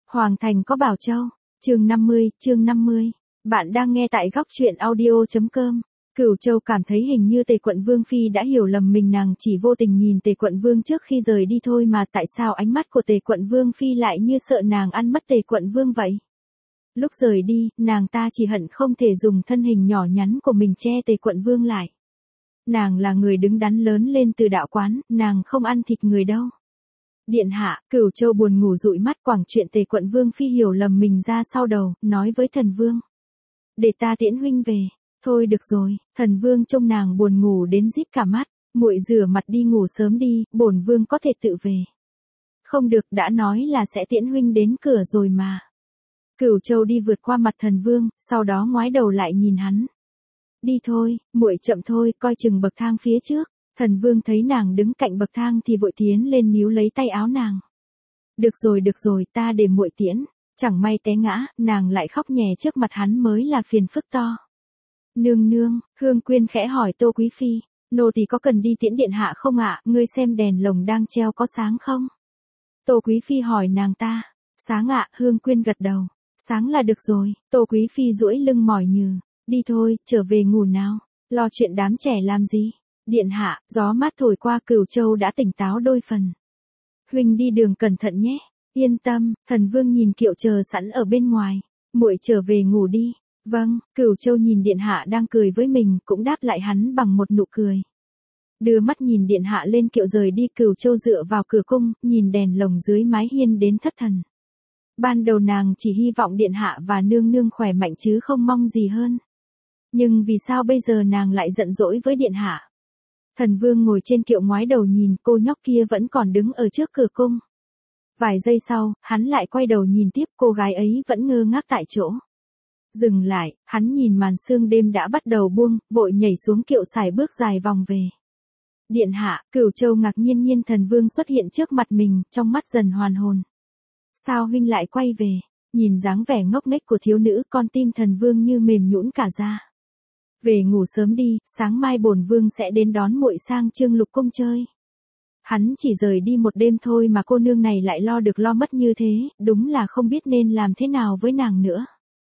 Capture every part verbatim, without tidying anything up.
Hoàng thành có Bảo Châu. Chương năm mươi, chương năm mươi. Bạn đang nghe tại góc truyện audio chấm com. Cửu Châu cảm thấy hình như Tề Quận Vương phi đã hiểu lầm mình, nàng chỉ vô tình nhìn Tề Quận Vương trước khi rời đi thôi mà tại sao ánh mắt của Tề Quận Vương phi lại như sợ nàng ăn mất Tề Quận Vương vậy? Lúc rời đi, nàng ta chỉ hận không thể dùng thân hình nhỏ nhắn của mình che Tề Quận Vương lại. Nàng là người đứng đắn lớn lên từ đạo quán, nàng không ăn thịt người đâu. Điện hạ, Cửu Châu buồn ngủ dụi mắt quẳng chuyện Tề Quận Vương phi hiểu lầm mình ra sau đầu, nói với Thần Vương. Để ta tiễn huynh về. Thôi được rồi, Thần Vương trông nàng buồn ngủ đến díp cả mắt, muội rửa mặt đi ngủ sớm đi, bổn vương có thể tự về. Không được, đã nói là sẽ tiễn huynh đến cửa rồi mà. Cửu Châu đi vượt qua mặt Thần Vương, sau đó ngoái đầu lại nhìn hắn. Đi thôi, muội chậm thôi, coi chừng bậc thang phía trước. Thần Vương thấy nàng đứng cạnh bậc thang thì vội tiến lên níu lấy tay áo nàng. Được rồi được rồi, ta để muội tiễn. Chẳng may té ngã, nàng lại khóc nhè trước mặt hắn mới là phiền phức to. Nương nương, Hương Quyên khẽ hỏi Tô Quý Phi, nô tỳ có cần đi tiễn điện hạ không ạ, ngươi xem đèn lồng đang treo có sáng không? Tô Quý Phi hỏi nàng ta, sáng ạ, Hương Quyên gật đầu, sáng là được rồi. Tô Quý Phi duỗi lưng mỏi nhừ, đi thôi, trở về ngủ nào, lo chuyện đám trẻ làm gì? Điện hạ, gió mát thổi qua Cửu Châu đã tỉnh táo đôi phần. Huynh đi đường cẩn thận nhé. Yên tâm, Thần Vương nhìn Kiệu chờ sẵn ở bên ngoài. Muội trở về ngủ đi. Vâng, Cửu Châu nhìn điện hạ đang cười với mình, cũng đáp lại hắn bằng một nụ cười. Đưa mắt nhìn điện hạ lên kiệu rời đi, Cửu Châu dựa vào cửa cung, nhìn đèn lồng dưới mái hiên đến thất thần. Ban đầu nàng chỉ hy vọng điện hạ và nương nương khỏe mạnh chứ không mong gì hơn. Nhưng vì sao bây giờ nàng lại giận dỗi với điện hạ? Thần Vương ngồi trên kiệu ngoái đầu nhìn, cô nhóc kia vẫn còn đứng ở trước cửa cung. Vài giây sau, hắn lại quay đầu nhìn tiếp, cô gái ấy vẫn ngơ ngác tại chỗ. Dừng lại, hắn nhìn màn sương đêm đã bắt đầu buông, vội nhảy xuống kiệu sải bước dài vòng về. Điện hạ, Cửu Châu ngạc nhiên nhìn Thần Vương xuất hiện trước mặt mình, trong mắt dần hoàn hồn. Sao huynh lại quay về? Nhìn dáng vẻ ngốc nghếch của thiếu nữ, con tim Thần Vương như mềm nhũn cả ra. Về ngủ sớm đi, sáng mai bổn vương sẽ đến đón muội sang Trương Lục cung chơi. Hắn chỉ rời đi một đêm thôi mà cô nương này lại lo được lo mất như thế, đúng là không biết nên làm thế nào với nàng nữa.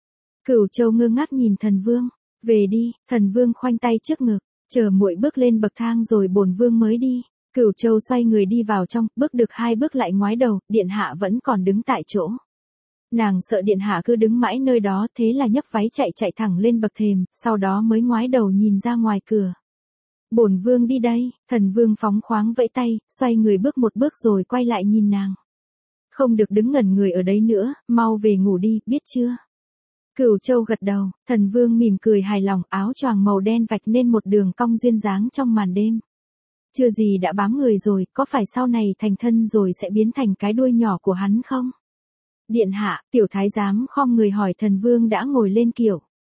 Cửu Châu ngơ ngác nhìn Thần Vương, về đi. Thần Vương khoanh tay trước ngực, chờ muội bước lên bậc thang rồi bổn vương mới đi. Cửu Châu xoay người đi vào trong, bước được hai bước lại ngoái đầu, điện hạ vẫn còn đứng tại chỗ. Nàng sợ điện hạ cứ đứng mãi nơi đó, thế là nhấc váy chạy chạy thẳng lên bậc thềm, sau đó mới ngoái đầu nhìn ra ngoài cửa. Bổn vương đi đây. Thần Vương phóng khoáng vẫy tay, xoay người bước một bước rồi quay lại nhìn nàng. Không được đứng ngẩn người ở đấy nữa, mau về ngủ đi, biết chưa? Cửu Châu gật đầu, Thần Vương mỉm cười hài lòng, áo choàng màu đen vạch nên một đường cong duyên dáng trong màn đêm. Chưa gì đã bám người rồi, có phải sau này thành thân rồi sẽ biến thành cái đuôi nhỏ của hắn không? Điện hạ, tiểu thái giám khom người hỏi Thần Vương đã ngồi lên kiệu.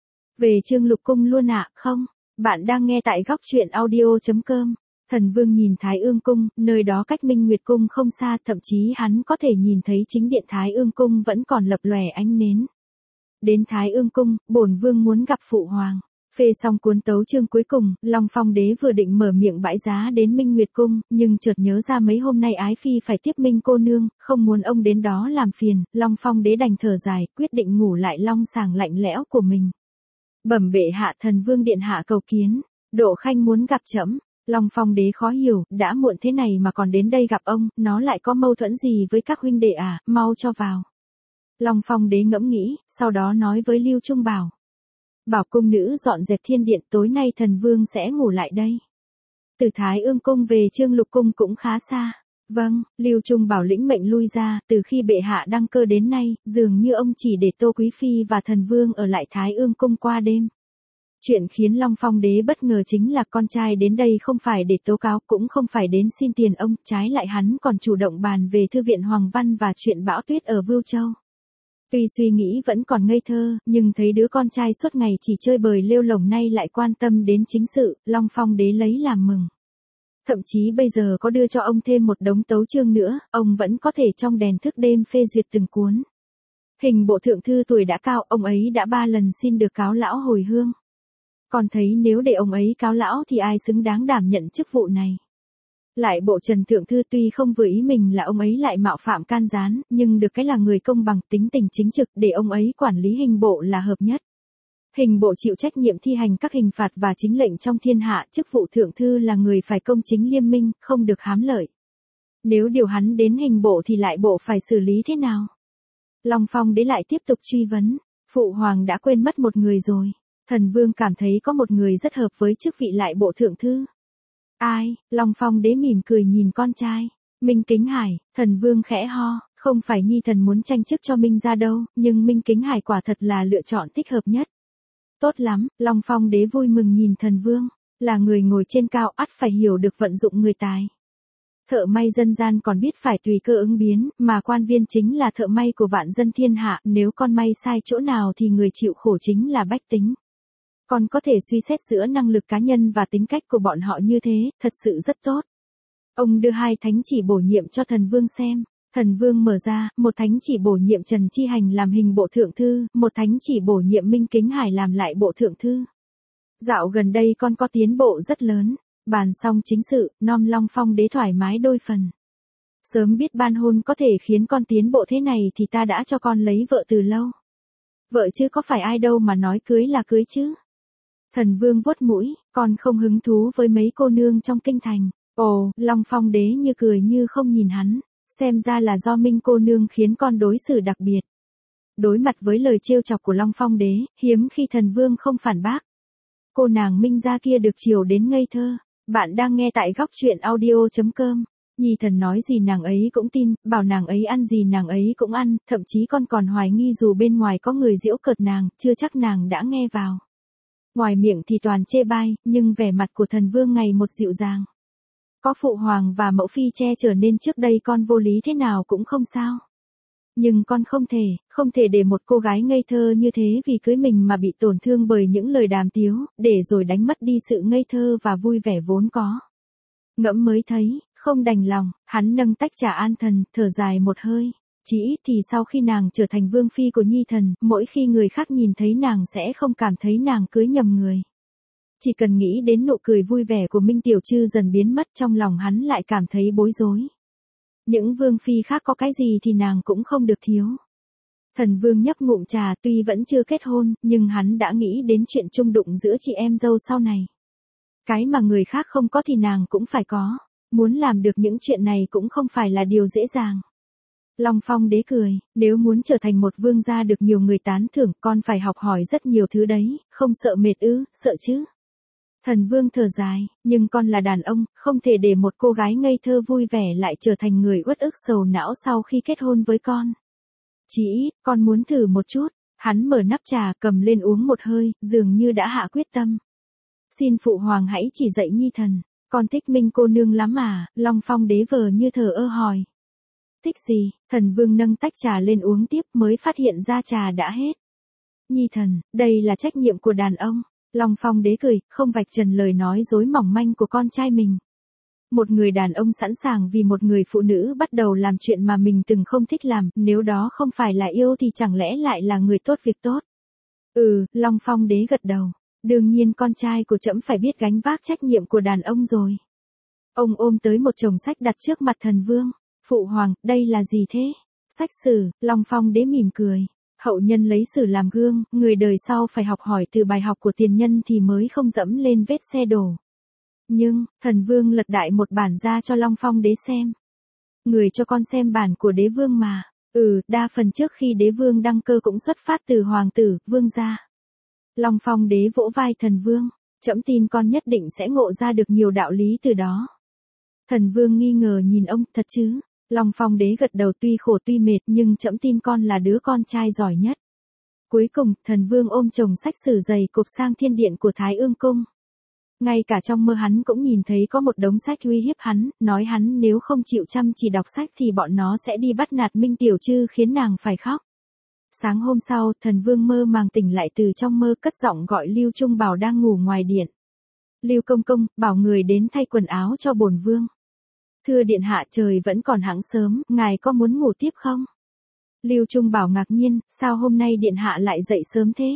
Về Trương Lục cung luôn ạ, không? Bạn đang nghe tại góc truyện audio chấm com. Thần Vương nhìn Thái Ương cung, nơi đó cách Minh Nguyệt cung không xa, thậm chí hắn có thể nhìn thấy chính điện Thái Ương cung vẫn còn lập lòe ánh nến. Đến Thái Ương cung, bổn vương muốn gặp phụ hoàng. Phê xong cuốn tấu chương cuối cùng, Long Phong đế vừa định mở miệng bãi giá đến Minh Nguyệt cung, nhưng chợt nhớ ra mấy hôm nay ái phi phải tiếp Minh cô nương, không muốn ông đến đó làm phiền, Long Phong đế đành thở dài, quyết định ngủ lại long sàng lạnh lẽo của mình. Bẩm bệ hạ, Thần Vương điện hạ cầu kiến, Độ Khanh muốn gặp trẫm. Long Phong đế khó hiểu, đã muộn thế này mà còn đến đây gặp ông, nó lại có mâu thuẫn gì với các huynh đệ à, mau cho vào. Long Phong đế ngẫm nghĩ, sau đó nói với Lưu Trung Bảo. Bảo cung nữ dọn dẹp thiên điện, tối nay Thần Vương sẽ ngủ lại đây. Từ Thái Ương cung về Trương Lục cung cũng khá xa. Vâng, Lưu Trung Bảo lĩnh mệnh lui ra, từ khi bệ hạ đăng cơ đến nay, dường như ông chỉ để Tô Quý Phi và Thần Vương ở lại Thái Ương cung qua đêm. Chuyện khiến Long Phong đế bất ngờ chính là con trai đến đây không phải để tố cáo, cũng không phải đến xin tiền ông, trái lại hắn còn chủ động bàn về thư viện Hoàng Văn và chuyện bão tuyết ở Vưu Châu. Tuy suy nghĩ vẫn còn ngây thơ, nhưng thấy đứa con trai suốt ngày chỉ chơi bời lêu lổng nay lại quan tâm đến chính sự, Long Phong đế lấy làm mừng. Thậm chí bây giờ có đưa cho ông thêm một đống tấu chương nữa, ông vẫn có thể trong đèn thức đêm phê duyệt từng cuốn. Hình bộ thượng thư tuổi đã cao, ông ấy đã ba lần xin được cáo lão hồi hương. Còn thấy nếu để ông ấy cáo lão thì ai xứng đáng đảm nhận chức vụ này. Lại bộ Trần Thượng Thư tuy không vừa ý mình là ông ấy lại mạo phạm can gián, nhưng được cái là người công bằng, tính tình chính trực, để ông ấy quản lý hình bộ là hợp nhất. Hình bộ chịu trách nhiệm thi hành các hình phạt và chính lệnh trong thiên hạ, chức vụ Thượng Thư là người phải công chính liêm minh, không được hám lợi. Nếu điều hắn đến hình bộ thì lại bộ phải xử lý thế nào? Long Phong Đế lại tiếp tục truy vấn, Phụ Hoàng đã quên mất một người rồi. Thần Vương cảm thấy có một người rất hợp với chức vị lại bộ Thượng Thư. Ai? Long Phong Đế mỉm cười nhìn con trai. Minh Kính Hải. Thần Vương khẽ ho, không phải Nhi thần muốn tranh chức cho Minh gia đâu, nhưng Minh Kính Hải quả thật là lựa chọn thích hợp nhất. Tốt lắm, Long Phong Đế vui mừng nhìn Thần Vương, là người ngồi trên cao ắt phải hiểu được vận dụng người tài. Thợ may dân gian còn biết phải tùy cơ ứng biến, mà quan viên chính là thợ may của vạn dân thiên hạ, nếu con may sai chỗ nào thì người chịu khổ chính là bách tính. Còn có thể suy xét giữa năng lực cá nhân và tính cách của bọn họ như thế, thật sự rất tốt. Ông đưa hai thánh chỉ bổ nhiệm cho Thần Vương xem. Thần Vương mở ra, một thánh chỉ bổ nhiệm Trần Chi Hành làm hình bộ Thượng Thư, một thánh chỉ bổ nhiệm Minh Kính Hải làm lại bộ Thượng Thư. Dạo gần đây con có tiến bộ rất lớn. Bàn xong chính sự, nom Long Phong Đế thoải mái đôi phần. Sớm biết ban hôn có thể khiến con tiến bộ thế này thì ta đã cho con lấy vợ từ lâu. Vợ chứ có phải ai đâu mà nói cưới là cưới chứ. Thần Vương vuốt mũi, con không hứng thú với mấy cô nương trong kinh thành. Ồ, Long Phong Đế như cười như không nhìn hắn, xem ra là do Minh cô nương khiến con đối xử đặc biệt. Đối mặt với lời trêu chọc của Long Phong Đế, hiếm khi Thần Vương không phản bác. Cô nàng Minh gia kia được chiều đến ngây thơ. Bạn đang nghe tại góc truyện audio chấm com. Nhi thần nói gì nàng ấy cũng tin, bảo nàng ấy ăn gì nàng ấy cũng ăn, thậm chí con còn hoài nghi dù bên ngoài có người giễu cợt nàng, chưa chắc nàng đã nghe vào. Ngoài miệng thì toàn chê bai, nhưng vẻ mặt của Thần Vương ngày một dịu dàng. Có Phụ Hoàng và mẫu phi che chở nên trước đây con vô lý thế nào cũng không sao. Nhưng con không thể, không thể để một cô gái ngây thơ như thế vì cưới mình mà bị tổn thương bởi những lời đàm tiếu, để rồi đánh mất đi sự ngây thơ và vui vẻ vốn có. Ngẫm mới thấy, không đành lòng, hắn nâng tách trà an thần, thở dài một hơi. Chỉ ít thì sau khi nàng trở thành vương phi của Nhi thần, mỗi khi người khác nhìn thấy nàng sẽ không cảm thấy nàng cưới nhầm người. Chỉ cần nghĩ đến nụ cười vui vẻ của Minh Tiểu Trư dần biến mất trong lòng hắn lại cảm thấy bối rối. Những vương phi khác có cái gì thì nàng cũng không được thiếu. Thần Vương nhấp ngụm trà tuy vẫn chưa kết hôn, nhưng hắn đã nghĩ đến chuyện chung đụng giữa chị em dâu sau này. Cái mà người khác không có thì nàng cũng phải có. Muốn làm được những chuyện này cũng không phải là điều dễ dàng. Long Phong Đế cười, nếu muốn trở thành một vương gia được nhiều người tán thưởng, con phải học hỏi rất nhiều thứ đấy, không sợ mệt ư, sợ chứ. Thần Vương thở dài, nhưng con là đàn ông, không thể để một cô gái ngây thơ vui vẻ lại trở thành người uất ức sầu não sau khi kết hôn với con. Chỉ ít, con muốn thử một chút. Hắn mở nắp trà cầm lên uống một hơi, dường như đã hạ quyết tâm. Xin Phụ Hoàng hãy chỉ dạy Nhi thần, con thích Minh cô nương lắm à, Long Phong Đế vờ như thờ ơ hỏi. Thích gì? Thần Vương nâng tách trà lên uống tiếp mới phát hiện ra trà đã hết. Nhi thần, đây là trách nhiệm của đàn ông. Long Phong Đế cười, không vạch trần lời nói dối mỏng manh của con trai mình. Một người đàn ông sẵn sàng vì một người phụ nữ bắt đầu làm chuyện mà mình từng không thích làm, nếu đó không phải là yêu thì chẳng lẽ lại là người tốt việc tốt. Ừ, Long Phong Đế gật đầu. Đương nhiên con trai của trẫm phải biết gánh vác trách nhiệm của đàn ông rồi. Ông ôm tới một chồng sách đặt trước mặt Thần Vương. Phụ Hoàng, đây là gì thế? Sách sử, Long Phong Đế mỉm cười. Hậu nhân lấy sử làm gương, người đời sau phải học hỏi từ bài học của tiền nhân thì mới không dẫm lên vết xe đổ. Nhưng, Thần Vương lật đại một bản ra cho Long Phong Đế xem. Người cho con xem bản của đế vương mà. Ừ, đa phần trước khi đế vương đăng cơ cũng xuất phát từ hoàng tử, vương gia. Long Phong Đế vỗ vai Thần Vương. Trẫm tin con nhất định sẽ ngộ ra được nhiều đạo lý từ đó. Thần Vương nghi ngờ nhìn ông, thật chứ? Long Phong Đế gật đầu, tuy khổ tuy mệt nhưng trẫm tin con là đứa con trai giỏi nhất. Cuối cùng, Thần Vương ôm chồng sách sử dày cộp sang thiên điện của Thái Ương Cung. Ngay cả trong mơ hắn cũng nhìn thấy có một đống sách uy hiếp hắn, nói hắn nếu không chịu chăm chỉ đọc sách thì bọn nó sẽ đi bắt nạt Minh Tiểu Trư khiến nàng phải khóc. Sáng hôm sau, Thần Vương mơ màng tỉnh lại từ trong mơ, cất giọng gọi Lưu Trung Bảo đang ngủ ngoài điện. Lưu công công, bảo người đến thay quần áo cho bổn vương. Thưa điện hạ, trời vẫn còn hẵng sớm, ngài có muốn ngủ tiếp không? Lưu Trung Bảo ngạc nhiên, sao hôm nay điện hạ lại dậy sớm thế?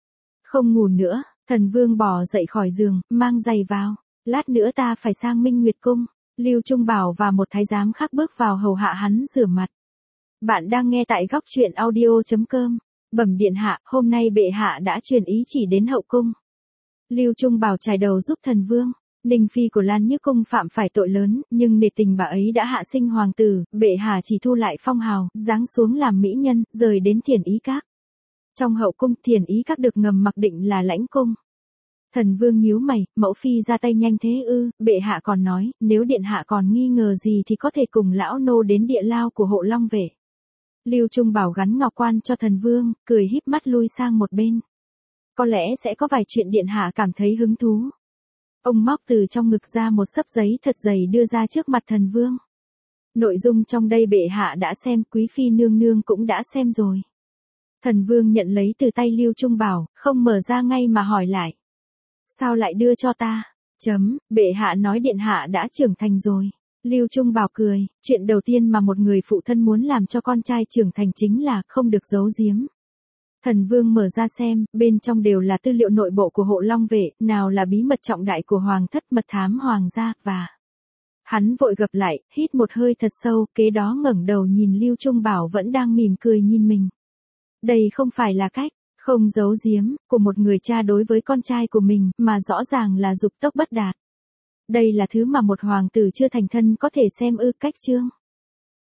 Không ngủ nữa. Thần Vương bò dậy khỏi giường, mang giày vào. Lát nữa ta phải sang Minh Nguyệt Cung. Lưu Trung Bảo và một thái giám khác bước vào hầu hạ hắn rửa mặt. Bạn đang nghe tại góc truyện audio.com. Bẩm điện hạ, hôm nay bệ hạ đã truyền ý chỉ đến hậu cung. Lưu Trung Bảo chải đầu giúp thần vương. Ninh phi của Lan Như cung phạm phải tội lớn, nhưng nể tình bà ấy đã hạ sinh hoàng tử, bệ hạ chỉ thu lại phong hào, giáng xuống làm mỹ nhân, rời đến Thiền Ý Các. Trong hậu cung, Thiền Ý Các được ngầm mặc định là lãnh cung. Thần vương nhíu mày, mẫu phi ra tay nhanh thế ư? Bệ hạ còn nói, nếu điện hạ còn nghi ngờ gì thì có thể cùng lão nô đến địa lao của Hộ Long Vệ. Lưu Trung Bảo gắn ngọc quan cho thần vương, cười híp mắt lui sang một bên. Có lẽ sẽ có vài chuyện điện hạ cảm thấy hứng thú. Ông móc từ trong ngực ra một xấp giấy thật dày đưa ra trước mặt thần vương. Nội dung trong đây bệ hạ đã xem, quý phi nương nương cũng đã xem rồi. Thần vương nhận lấy từ tay Lưu Trung Bảo, không mở ra ngay mà hỏi lại. Sao lại đưa cho ta? Chấm, bệ hạ nói điện hạ đã trưởng thành rồi. Lưu Trung Bảo cười, chuyện đầu tiên mà một người phụ thân muốn làm cho con trai trưởng thành chính là không được giấu giếm. Thần vương mở ra xem, bên trong đều là tư liệu nội bộ của Hộ Long Vệ, nào là bí mật trọng đại của hoàng thất, mật thám hoàng gia, và... Hắn vội gập lại, hít một hơi thật sâu, kế đó ngẩng đầu nhìn Lưu Trung Bảo vẫn đang mỉm cười nhìn mình. Đây không phải là cách, không giấu giếm, của một người cha đối với con trai của mình, mà rõ ràng là dục tốc bất đạt. Đây là thứ mà một hoàng tử chưa thành thân có thể xem ư? Cách chương.